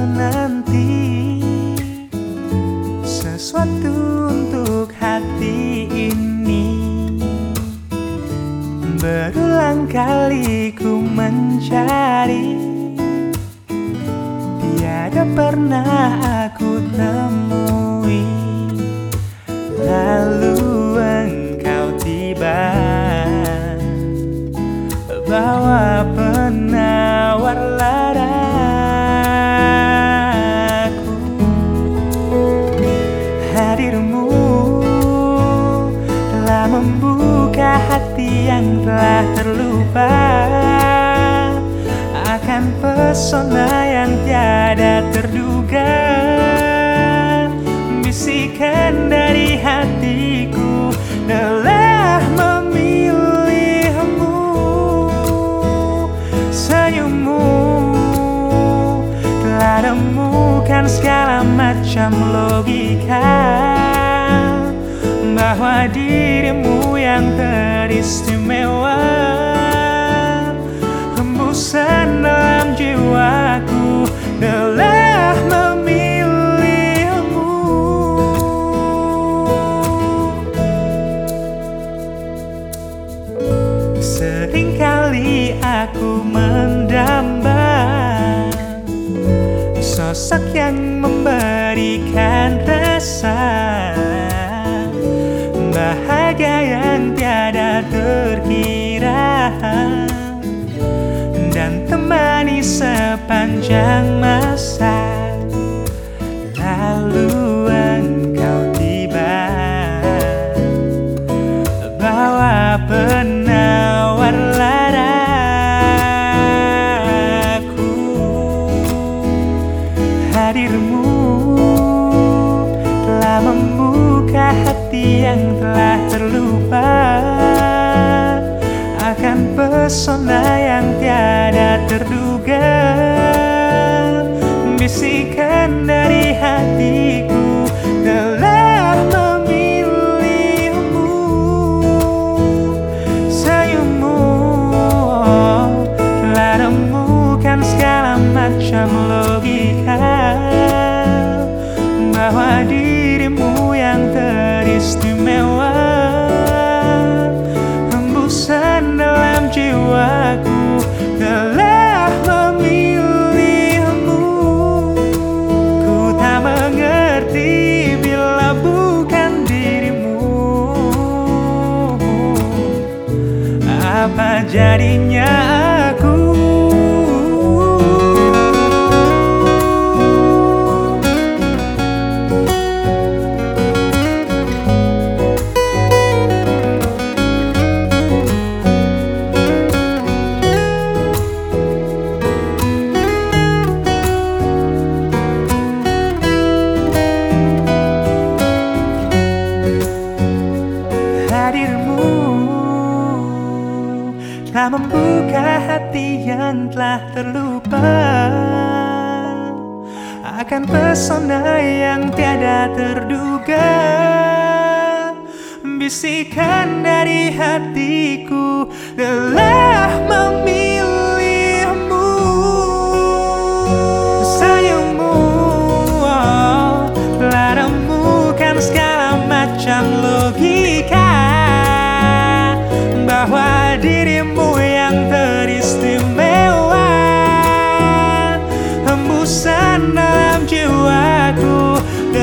menanti sesuatu untuk hati ini. Berulang kali ku mencari, tiada pernah aku temui. Lalu engkau tiba, bawa penawar ladaku. Hadirmu telah membuka hati yang telah terlupa akan pesona yang tiada terduga. Bisikan dari hatiku telah memilihmu. Senyummu telah temukan segala macam logika bahwa dirimu yang teristimewa. Hembusan dalam jiwaku telah memilihmu. Seringkali aku mendamba sosok yang memberikan rasa bahagia yang tiada terkira dan temani sepanjang masa. Lalu engkau tiba, bawa penawar ladaku. Hadirmu telah membuka hati yang telah terlupa akan pesona yang tiada terduga. Bisikan dari hatiku telah memilihmu. Senyummu telah temukan segala macam logika bahwa dirimu yang teristimewa. Hembusan dalam jiwaku telah memilihmu. Ku tak mengerti bila bukan dirimu. Apa jadinya aku? Hadirmu telah membuka hati yang telah terlupa akan pesona yang tiada terduga. Bisikan dari hatiku telah memilihmu. Senyummu telah temukan segala macam logika bahwa dirimu yang teristimewa. Hembusan dalam jiwaku